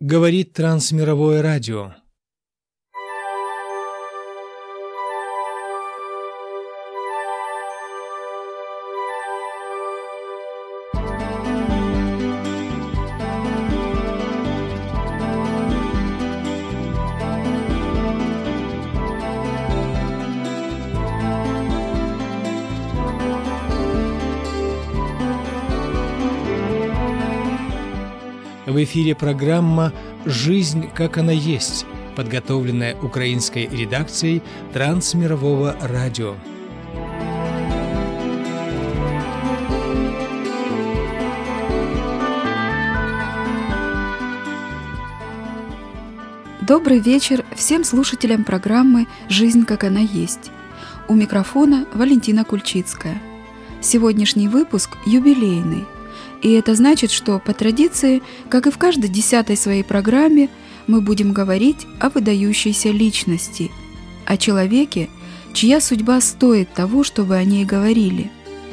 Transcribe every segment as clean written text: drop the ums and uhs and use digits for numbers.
Говорит Трансмировое радио. В эфире программа «Жизнь, как она есть», подготовленная украинской редакцией Трансмирового радио. Добрый вечер всем слушателям программы «Жизнь, как она есть». У микрофона Валентина Кульчицкая. Сегодняшний выпуск юбилейный. И это значит, что по традиции, как и в каждой 10-й своей программе, мы будем говорить о выдающейся личности, о человеке, чья судьба стоит того, чтобы о ней говорили.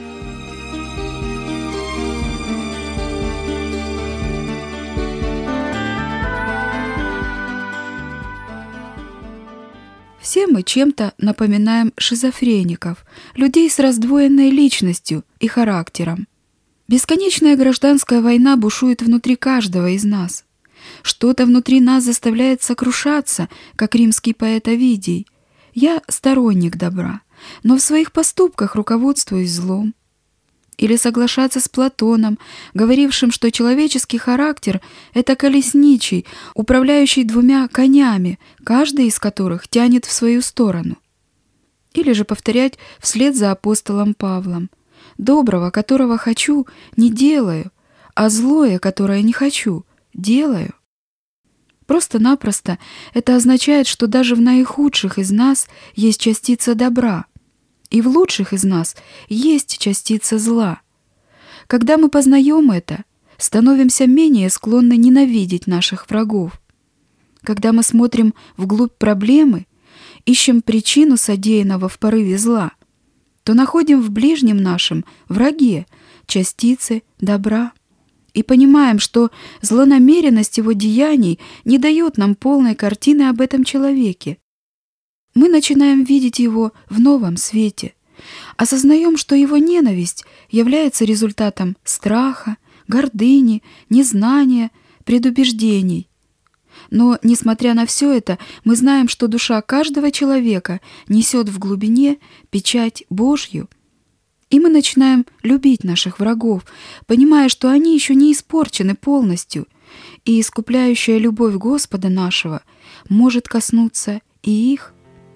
Все мы чем-то напоминаем шизофреников, людей с раздвоенной личностью и характером. Бесконечная гражданская война бушует внутри каждого из нас. Что-то внутри нас заставляет сокрушаться, как римский поэт Овидий. Я сторонник добра, но в своих поступках руководствуюсь злом. Или соглашаться с Платоном, говорившим, что человеческий характер — это колесничий, управляющий двумя конями, каждый из которых тянет в свою сторону. Или же повторять вслед за апостолом Павлом: «Доброго, которого хочу, не делаю, а злое, которое не хочу, делаю». Просто-напросто это означает, что даже в наихудших из нас есть частица добра, и в лучших из нас есть частица зла. Когда мы познаем это, становимся менее склонны ненавидеть наших врагов. Когда мы смотрим вглубь проблемы, ищем причину содеянного в порыве зла, то находим в ближнем нашем враге частицы добра и понимаем, что злонамеренность его деяний не дает нам полной картины об этом человеке. Мы начинаем видеть его в новом свете, осознаем, что его ненависть является результатом страха, гордыни, незнания, предубеждений. Но, несмотря на все это, мы знаем, что душа каждого человека несет в глубине печать Божью. И мы начинаем любить наших врагов, понимая, что они еще не испорчены полностью, и искупляющая любовь Господа нашего может коснуться и их.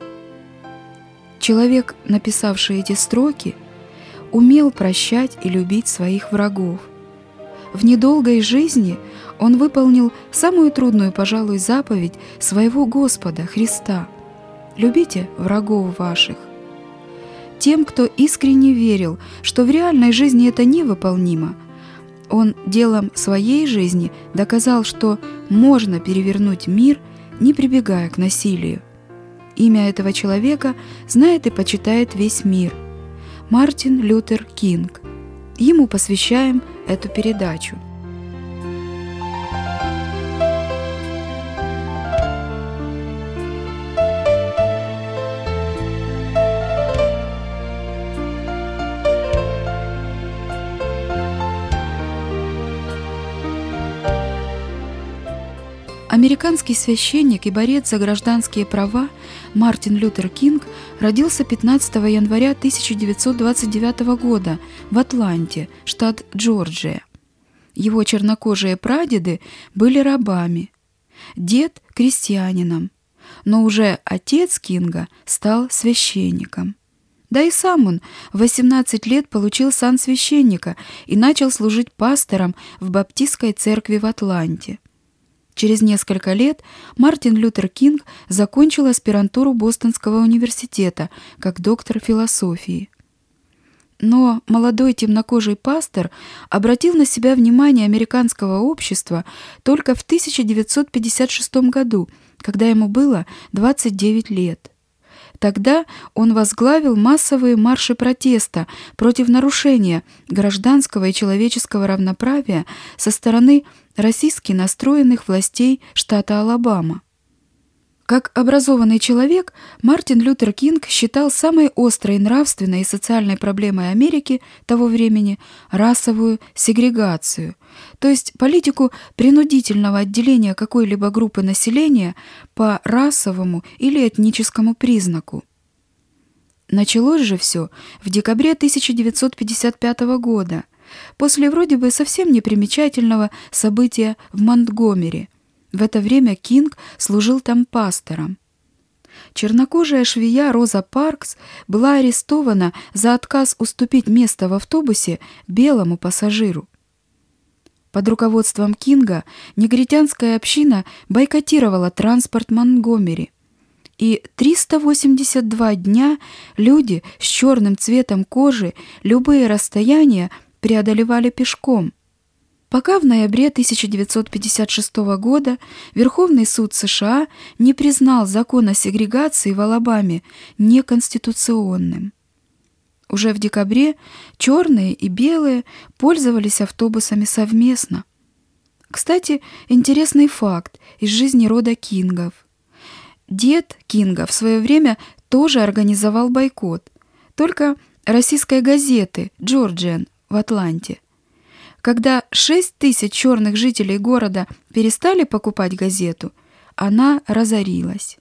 Человек, написавший эти строки, умел прощать и любить своих врагов. В недолгой жизни он выполнил самую трудную, пожалуй, заповедь своего Господа Христа: «Любите врагов ваших». Тем, кто искренне верил, что в реальной жизни это невыполнимо, он делом своей жизни доказал, что можно перевернуть мир, не прибегая к насилию. Имя этого человека знает и почитает весь мир — Мартин Лютер Кинг. Ему посвящаем эту передачу. Американский священник и борец за гражданские права Мартин Лютер Кинг родился 15 января 1929 года в Атланте, штат Джорджия. Его чернокожие прадеды были рабами, дед – крестьянином, но уже отец Кинга стал священником. Да и сам он в 18 лет получил сан священника и начал служить пастором в баптистской церкви в Атланте. Через несколько лет Мартин Лютер Кинг закончил аспирантуру Бостонского университета как доктор философии. Но молодой темнокожий пастор обратил на себя внимание американского общества только в 1956 году, когда ему было 29 лет. Тогда он возглавил массовые марши протеста против нарушения гражданского и человеческого равноправия со стороны российски настроенных властей штата Алабама. Как образованный человек, Мартин Лютер Кинг считал самой острой нравственной и социальной проблемой Америки того времени расовую сегрегацию, то есть политику принудительного отделения какой-либо группы населения по расовому или этническому признаку. Началось же все в декабре 1955 года, после вроде бы совсем непримечательного события в Монтгомери. В это время Кинг служил там пастором. Чернокожая швея Роза Паркс была арестована за отказ уступить место в автобусе белому пассажиру. Под руководством Кинга негритянская община бойкотировала транспорт Монтгомери. И 382 дня люди с черным цветом кожи любые расстояния преодолевали пешком, пока в ноябре 1956 года Верховный суд США не признал закон о сегрегации в Алабаме неконституционным. Уже в декабре черные и белые пользовались автобусами совместно. Кстати, интересный факт из жизни рода Кингов. Дед Кинга в свое время тоже организовал бойкот, только российской газеты «Джорджиан» в Атланте. Когда 6 тысяч черных жителей города перестали покупать газету, она разорилась.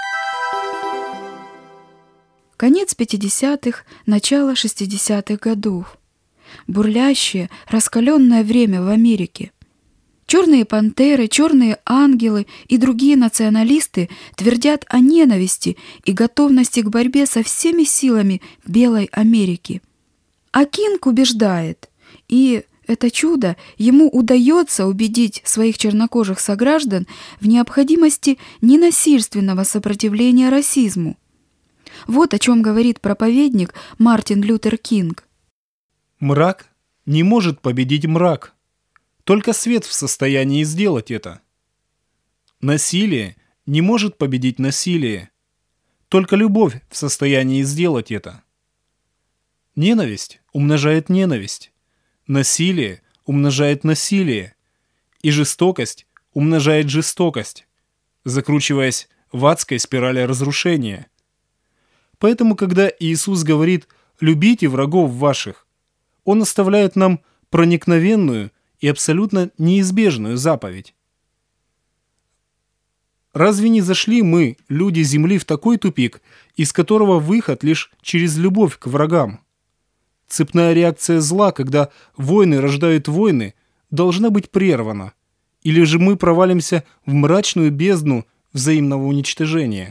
Конец 50-х, начало 60-х годов. Бурлящее, раскаленное время в Америке. Черные пантеры, черные ангелы и другие националисты твердят о ненависти и готовности к борьбе со всеми силами белой Америки. А Кинг убеждает, и это чудо, ему удается убедить своих чернокожих сограждан в необходимости ненасильственного сопротивления расизму. Вот о чем говорит проповедник Мартин Лютер Кинг. Мрак не может победить мрак. Только свет в состоянии сделать это. Насилие не может победить насилие. Только любовь в состоянии сделать это. Ненависть умножает ненависть. Насилие умножает насилие, и жестокость умножает жестокость, закручиваясь в адской спирали разрушения. Поэтому, когда Иисус говорит «любите врагов ваших», Он оставляет нам проникновенную и абсолютно неизбежную заповедь. Разве не зашли мы, люди земли, в такой тупик, из которого выход лишь через любовь к врагам? Цепная реакция зла, когда войны рождают войны, должна быть прервана. Или же мы провалимся в мрачную бездну взаимного уничтожения.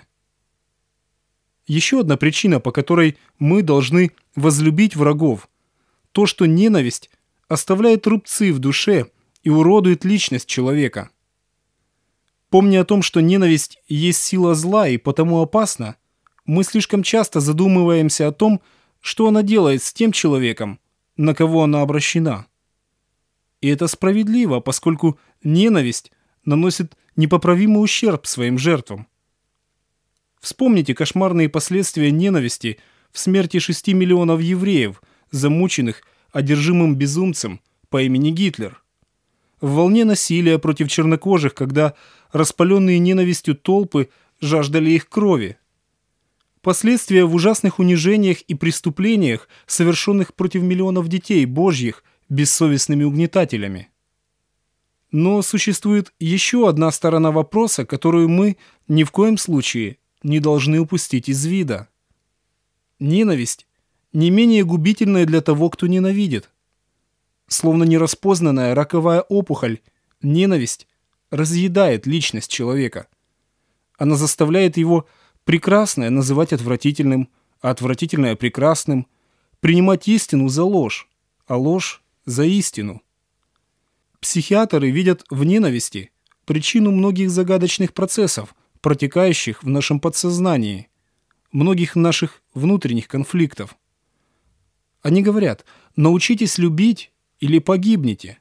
Еще одна причина, по которой мы должны возлюбить врагов, то, что ненависть оставляет рубцы в душе и уродует личность человека. Помня о том, что ненависть есть сила зла и потому опасна, мы слишком часто задумываемся о том, что она делает с тем человеком, на кого она обращена. И это справедливо, поскольку ненависть наносит непоправимый ущерб своим жертвам. Вспомните кошмарные последствия ненависти в смерти 6 миллионов евреев, замученных одержимым безумцем по имени Гитлер. В волне насилия против чернокожих, когда распаленные ненавистью толпы жаждали их крови. Последствия в ужасных унижениях и преступлениях, совершенных против миллионов детей Божьих бессовестными угнетателями. Но существует еще одна сторона вопроса, которую мы ни в коем случае не должны упустить из вида. Ненависть не менее губительная для того, кто ненавидит. Словно нераспознанная раковая опухоль, ненависть разъедает личность человека. Она заставляет его прекрасное называть отвратительным, а отвратительное прекрасным, принимать истину за ложь, а ложь за истину. Психиатры видят в ненависти причину многих загадочных процессов, протекающих в нашем подсознании, многих наших внутренних конфликтов. Они говорят: научитесь любить или погибнете.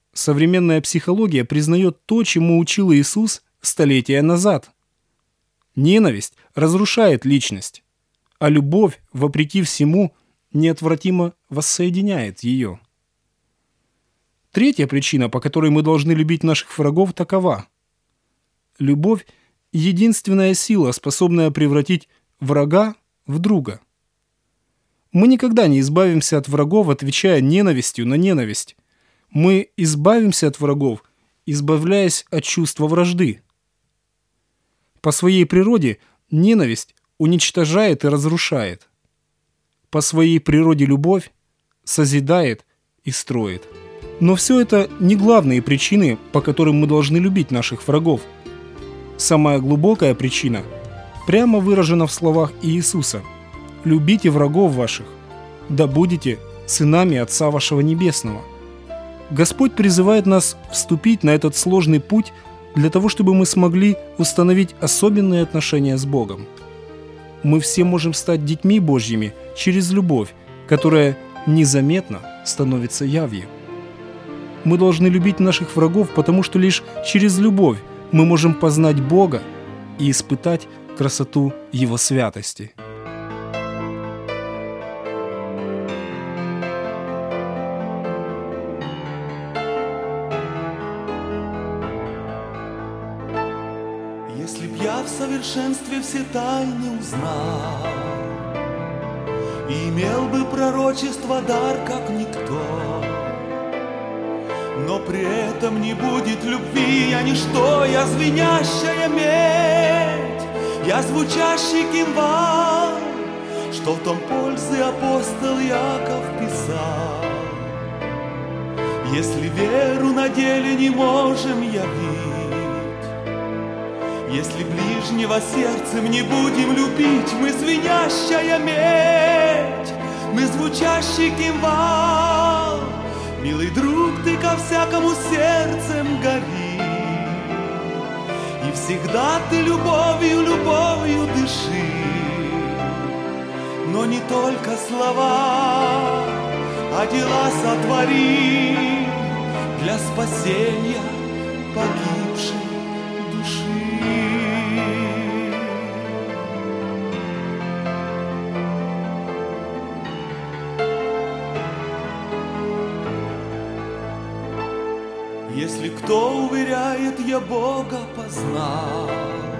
Современная психология признает то, чему учил Иисус столетия назад. Ненависть разрушает личность, а любовь, вопреки всему, неотвратимо воссоединяет ее. Третья причина, по которой мы должны любить наших врагов, такова. Любовь – единственная сила, способная превратить врага в друга. Мы никогда не избавимся от врагов, отвечая ненавистью на ненависть. Мы избавимся от врагов, избавляясь от чувства вражды. По своей природе ненависть уничтожает и разрушает. По своей природе любовь созидает и строит. Но все это не главные причины, по которым мы должны любить наших врагов. Самая глубокая причина прямо выражена в словах Иисуса: «Любите врагов ваших, да будете сынами Отца вашего Небесного». Господь призывает нас вступить на этот сложный путь для того, чтобы мы смогли установить особенные отношения с Богом. Мы все можем стать детьми Божьими через любовь, которая незаметно становится явью. Мы должны любить наших врагов, потому что лишь через любовь мы можем познать Бога и испытать красоту Его святости. Если б я в совершенстве все тайны узнал и имел бы пророчество дар, как никто, но при этом не будет любви, я ничто, я звенящая медь, я звучащий кимвал, что в том пользы апостол Яков писал. Если веру на деле не можем явить, если ближнего сердцем не будем любить, мы звенящая медь, мы звучащий кимвал. Милый друг, ты ко всякому сердцем гори, и всегда ты любовью, любовью дыши. Но не только слова, а дела сотвори для спасения погибшей души. Если кто уверяет, я Бога познал,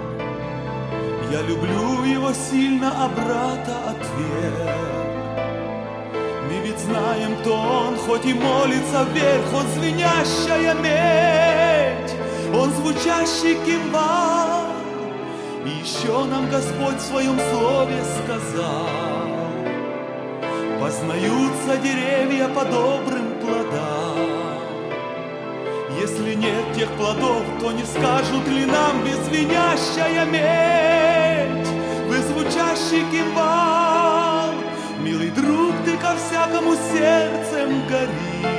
я люблю Его сильно, а брата отверг. Мы ведь знаем, кто Он, хоть и молится вверх, Он звенящая медь, Он звучащий кимвал. И еще нам Господь в Своем Слове сказал: познаются деревья по добрым плодам. Если нет тех плодов, то не скажут ли нам: вы звенящая медь, вы звучащий кимвал. Милый друг, ты ко всякому сердцем гори,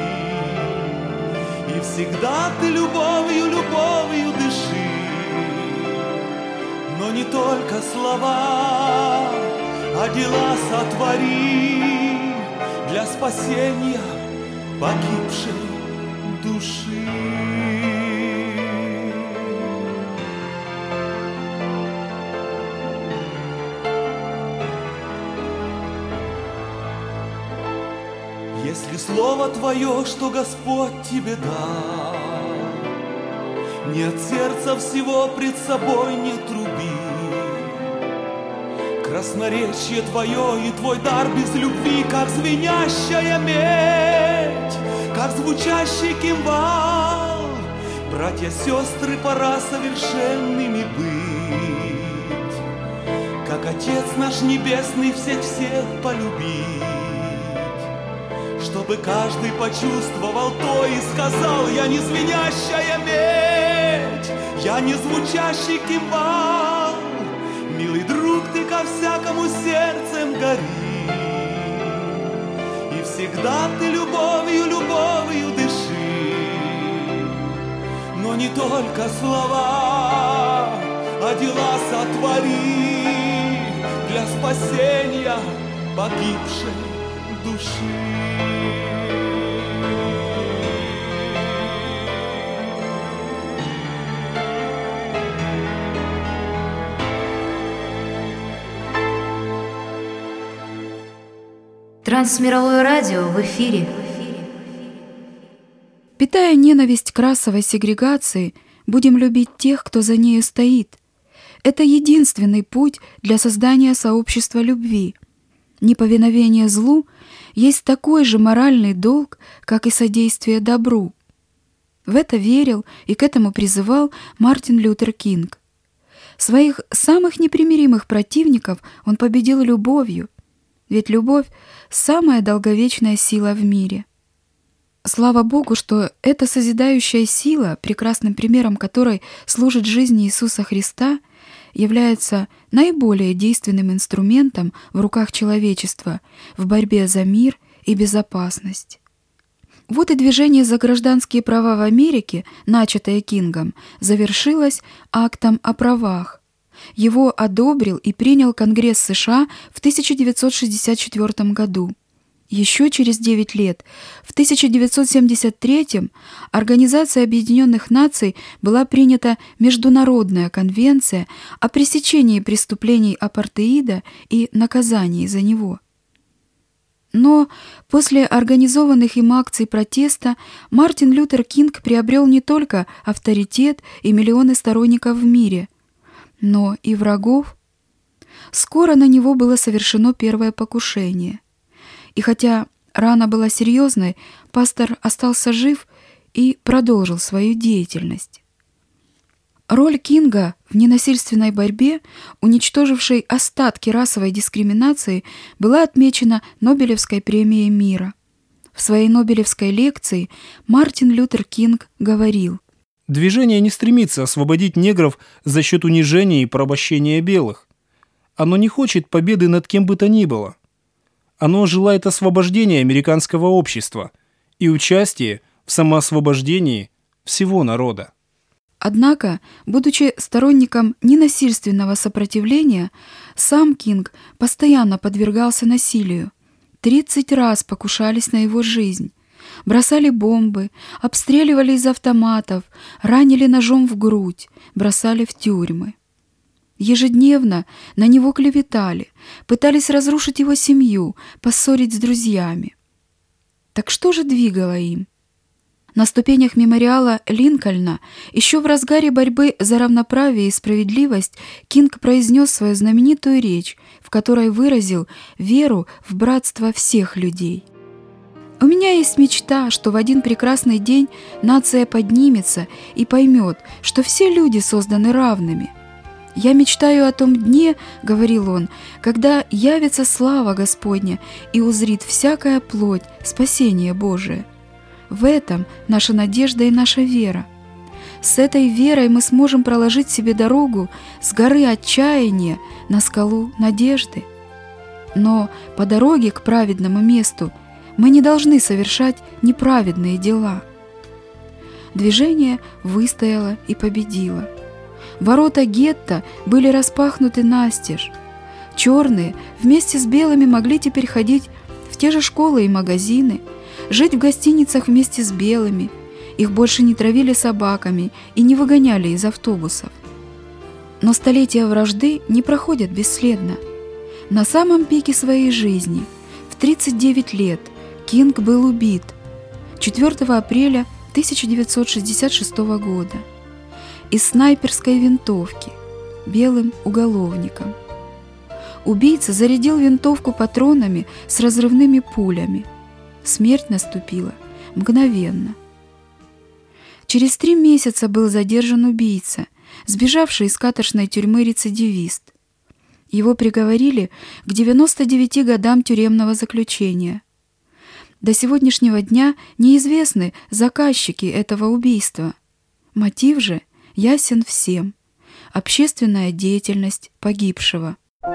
и всегда ты любовью, любовью дыши. Но не только слова, а дела сотвори для спасения погибшей души. Если слово твое, что Господь тебе дал, не от сердца всего пред собой не труби. Красноречие твое и твой дар без любви, как звенящая медь, как звучащий кимвал. Братья, сестры, пора совершенными быть, как Отец наш Небесный всех полюбить, чтобы каждый почувствовал то и сказал: я не звенящая медь, я не звучащий кимвал. Милый друг, ты ко всякому сердцем гори, и всегда ты любовью, любовью дыши. Но не только слова, а дела сотвори для спасения погибшей души. Трансмировое радио в эфире. Питая ненависть к расовой сегрегации, будем любить тех, кто за нею стоит. Это единственный путь для создания сообщества любви. Неповиновение злу есть такой же моральный долг, как и содействие добру. В это верил и к этому призывал Мартин Лютер Кинг. Своих самых непримиримых противников он победил любовью, ведь любовь – самая долговечная сила в мире. Слава Богу, что эта созидающая сила, прекрасным примером которой служит жизнь Иисуса Христа, является наиболее действенным инструментом в руках человечества в борьбе за мир и безопасность. Вот и движение за гражданские права в Америке, начатое Кингом, завершилось актом о правах. Его одобрил и принял Конгресс США в 1964 году. Еще через 9 лет, в 1973-м, Организацией Объединенных Наций была принята Международная конвенция о пресечении преступлений апартеида и наказании за него. Но после организованных им акций протеста Мартин Лютер Кинг приобрел не только авторитет и миллионы сторонников в мире, но и врагов. Скоро на него было совершено первое покушение. И хотя рана была серьезной, пастор остался жив и продолжил свою деятельность. Роль Кинга в ненасильственной борьбе, уничтожившей остатки расовой дискриминации, была отмечена Нобелевской премией мира. В своей Нобелевской лекции Мартин Лютер Кинг говорил: «Движение не стремится освободить негров за счет унижения и порабощения белых. Оно не хочет победы над кем бы то ни было. Оно желает освобождения американского общества и участия в самоосвобождении всего народа». Однако, будучи сторонником ненасильственного сопротивления, сам Кинг постоянно подвергался насилию. 30 раз покушались на его жизнь. Бросали бомбы, обстреливали из автоматов, ранили ножом в грудь, бросали в тюрьмы. Ежедневно на него клеветали, пытались разрушить его семью, поссорить с друзьями. Так что же двигало им? На ступенях мемориала Линкольна еще в разгаре борьбы за равноправие и справедливость Кинг произнес свою знаменитую речь, в которой выразил веру в братство всех людей. «У меня есть мечта, что в один прекрасный день нация поднимется и поймет, что все люди созданы равными. Я мечтаю о том дне, — говорил он, — когда явится слава Господня и узрит всякая плоть спасение Божие. В этом наша надежда и наша вера. С этой верой мы сможем проложить себе дорогу с горы отчаяния на скалу надежды. Но по дороге к праведному месту мы не должны совершать неправедные дела». Движение выстояло и победило. Ворота гетто были распахнуты настежь. Черные вместе с белыми могли теперь ходить в те же школы и магазины, жить в гостиницах вместе с белыми. Их больше не травили собаками и не выгоняли из автобусов. Но столетия вражды не проходят бесследно. На самом пике своей жизни, в 39 лет, Кинг был убит 4 апреля 1966 года из снайперской винтовки белым уголовником. Убийца зарядил винтовку патронами с разрывными пулями. Смерть наступила мгновенно. Через 3 месяца был задержан убийца, сбежавший из каторжной тюрьмы рецидивист. Его приговорили к 99 годам тюремного заключения. До сегодняшнего дня неизвестны заказчики этого убийства. Мотив же ясен всем – общественная деятельность погибшего.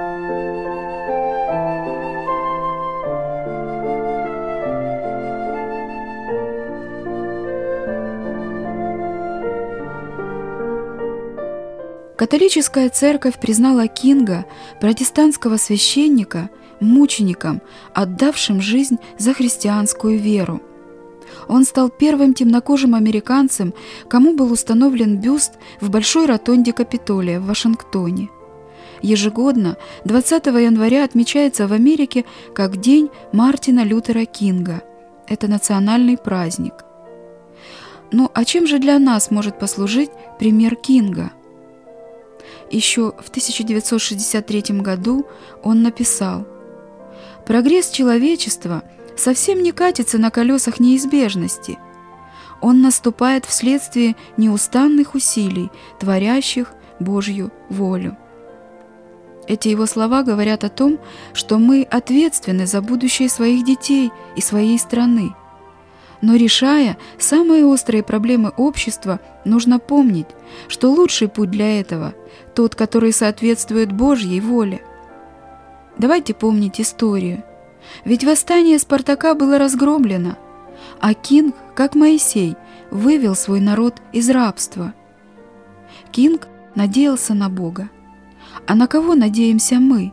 Католическая церковь признала Кинга, протестантского священника, мучеником, отдавшим жизнь за христианскую веру. Он стал первым темнокожим американцем, кому был установлен бюст в Большой ротонде Капитолия в Вашингтоне. Ежегодно 20 января отмечается в Америке как День Мартина Лютера Кинга. Это национальный праздник. Ну а чем же для нас может послужить пример Кинга? Еще в 1963 году он написал: «Прогресс человечества совсем не катится на колесах неизбежности. Он наступает вследствие неустанных усилий, творящих Божью волю». Эти его слова говорят о том, что мы ответственны за будущее своих детей и своей страны. Но решая самые острые проблемы общества, нужно помнить, что лучший путь для этого – тот, который соответствует Божьей воле. Давайте помнить историю. Ведь восстание Спартака было разгромлено, а Кинг, как Моисей, вывел свой народ из рабства. Кинг надеялся на Бога. А на кого надеемся мы?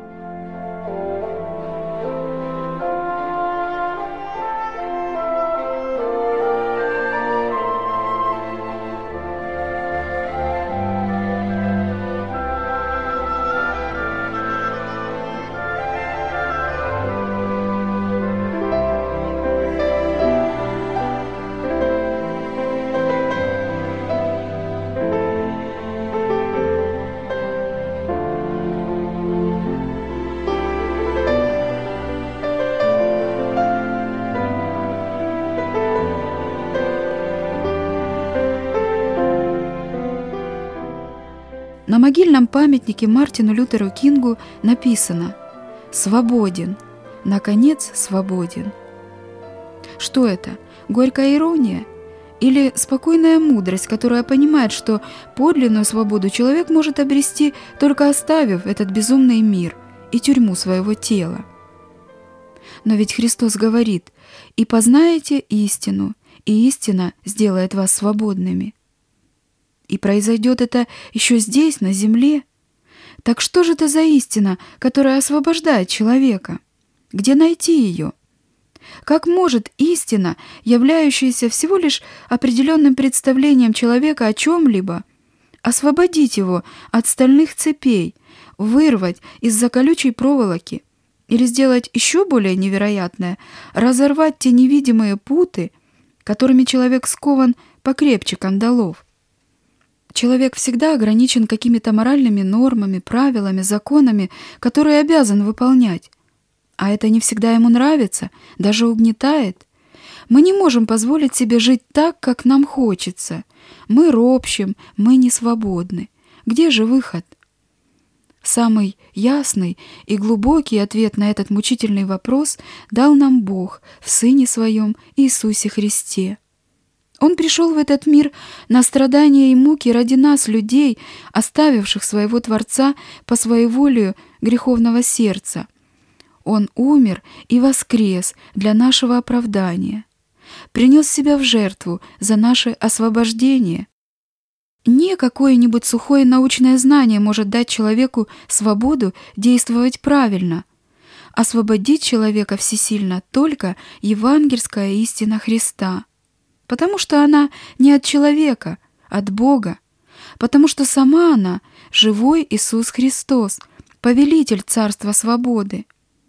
На могильном памятнике Мартину Лютеру Кингу написано: «Свободен, наконец свободен». Что это? Горькая ирония? Или спокойная мудрость, которая понимает, что подлинную свободу человек может обрести, только оставив этот безумный мир и тюрьму своего тела? Но ведь Христос говорит: «И познаете истину, и истина сделает вас свободными». И произойдет это еще здесь, на земле. Так что же это за истина, которая освобождает человека? Где найти ее? Как может истина, являющаяся всего лишь определенным представлением человека о чем-либо, освободить его от стальных цепей, вырвать из-за колючей проволоки или сделать еще более невероятное, разорвать те невидимые путы, которыми человек скован покрепче кандалов? Человек всегда ограничен какими-то моральными нормами, правилами, законами, которые обязан выполнять. А это не всегда ему нравится, даже угнетает. Мы не можем позволить себе жить так, как нам хочется. Мы ропщим, мы не свободны. Где же выход? Самый ясный и глубокий ответ на этот мучительный вопрос дал нам Бог в Сыне Своем Иисусе Христе. Он пришел в этот мир на страдания и муки ради нас, людей, оставивших своего Творца по своеволию греховного сердца. Он умер и воскрес для нашего оправдания, принес себя в жертву за наше освобождение. Не какое-нибудь сухое научное знание может дать человеку свободу действовать правильно. Освободить человека всесильно только евангельская истина Христа. Потому что она не от человека, от Бога, потому что сама она — живой Иисус Христос, повелитель царства свободы.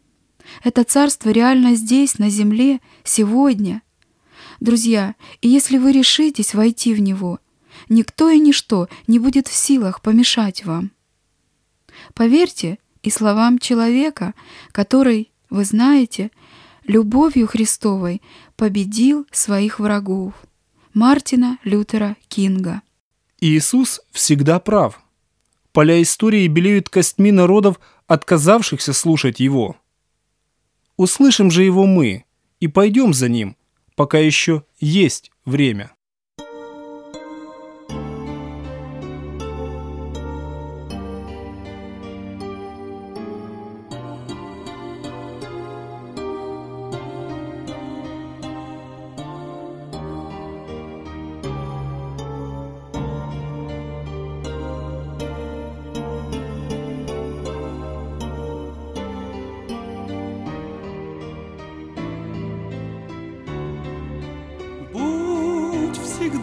Это царство реально здесь, на земле, сегодня. Друзья, и если вы решитесь войти в него, никто и ничто не будет в силах помешать вам. Поверьте и словам человека, который, вы знаете, любовью Христовой победил своих врагов. Мартина Лютера Кинга. Иисус всегда прав. Поля истории белеют костьми народов, отказавшихся слушать Его. Услышим же Его мы и пойдем за Ним, пока еще есть время.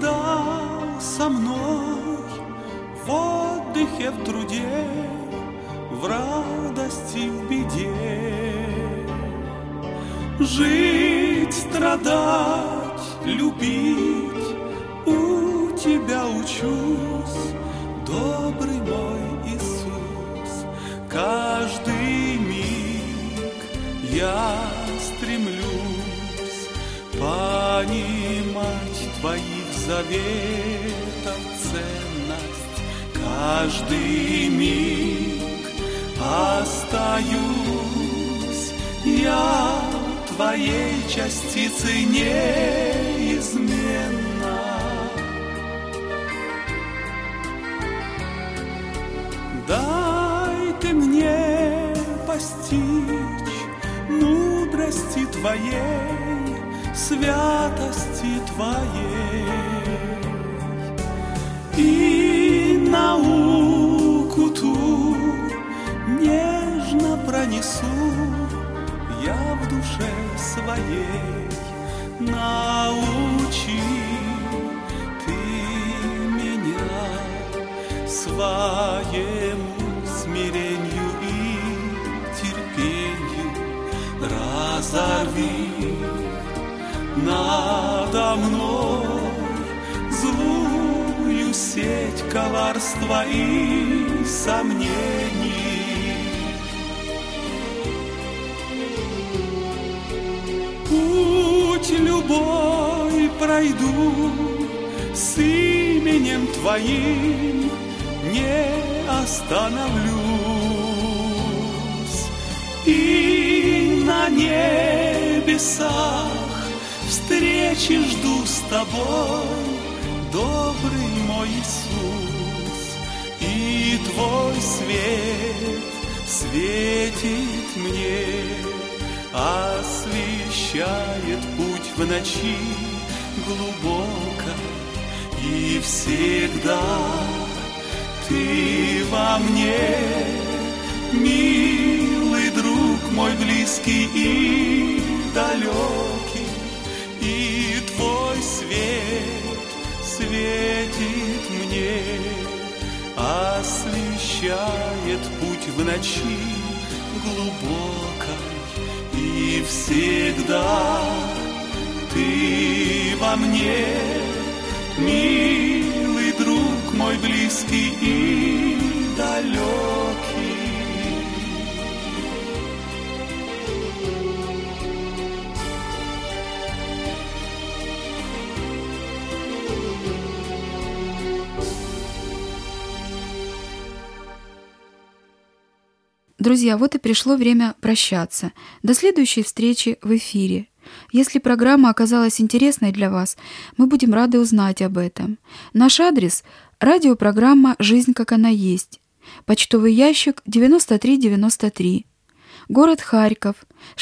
Всегда со мной в отдыхе, в труде, в радости, в беде. Жить, страдать, любить у тебя учусь, добрый мой Иисус. Каждый миг я стремлюсь понимать Твоих заветов ценность. Каждый миг остаюсь я Твоей частицей неизменно. Дай Ты мне постичь мудрости Твоей, святости Твоей, и науку ту нежно пронесу я в душе своей. Научи Ты меня своему смирению и терпению. Разорви надо мной злую сеть коварства и сомнений. Путь любой пройду с именем Твоим, не остановлюсь. И на небесах встречи жду с Тобой, добрый мой Иисус. И Твой свет светит мне, освещает путь в ночи глубокой. И всегда Ты во мне, милый друг мой, близкий и далекий. И Твой свет светит мне, освещает путь в ночи глубокой. И всегда Ты во мне, милый друг мой, близкий и далекий. Друзья, вот и пришло время прощаться. До следующей встречи в эфире. Если программа оказалась интересной для вас, мы будем рады узнать об этом. Наш адрес – радиопрограмма «Жизнь, как она есть». Почтовый ящик 9393. Город Харьков,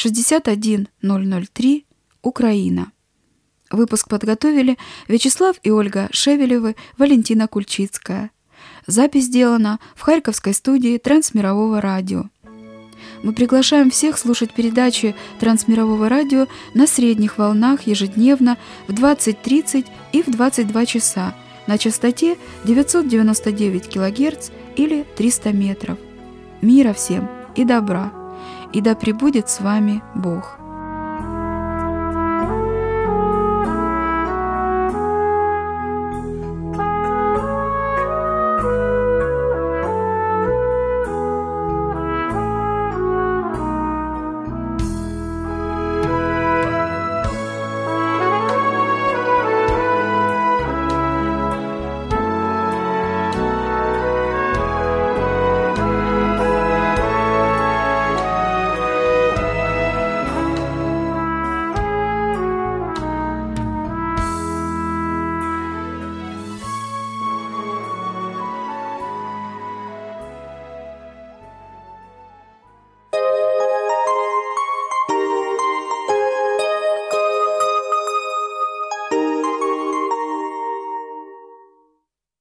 61003, Украина. Выпуск подготовили Вячеслав и Ольга Шевелевы, Валентина Кульчицкая. Запись сделана в Харьковской студии Трансмирового радио. Мы приглашаем всех слушать передачи Трансмирового радио на средних волнах ежедневно в 20:30 и в 22 часа на частоте 999 кГц или 300 метров. Мира всем и добра, и да пребудет с вами Бог.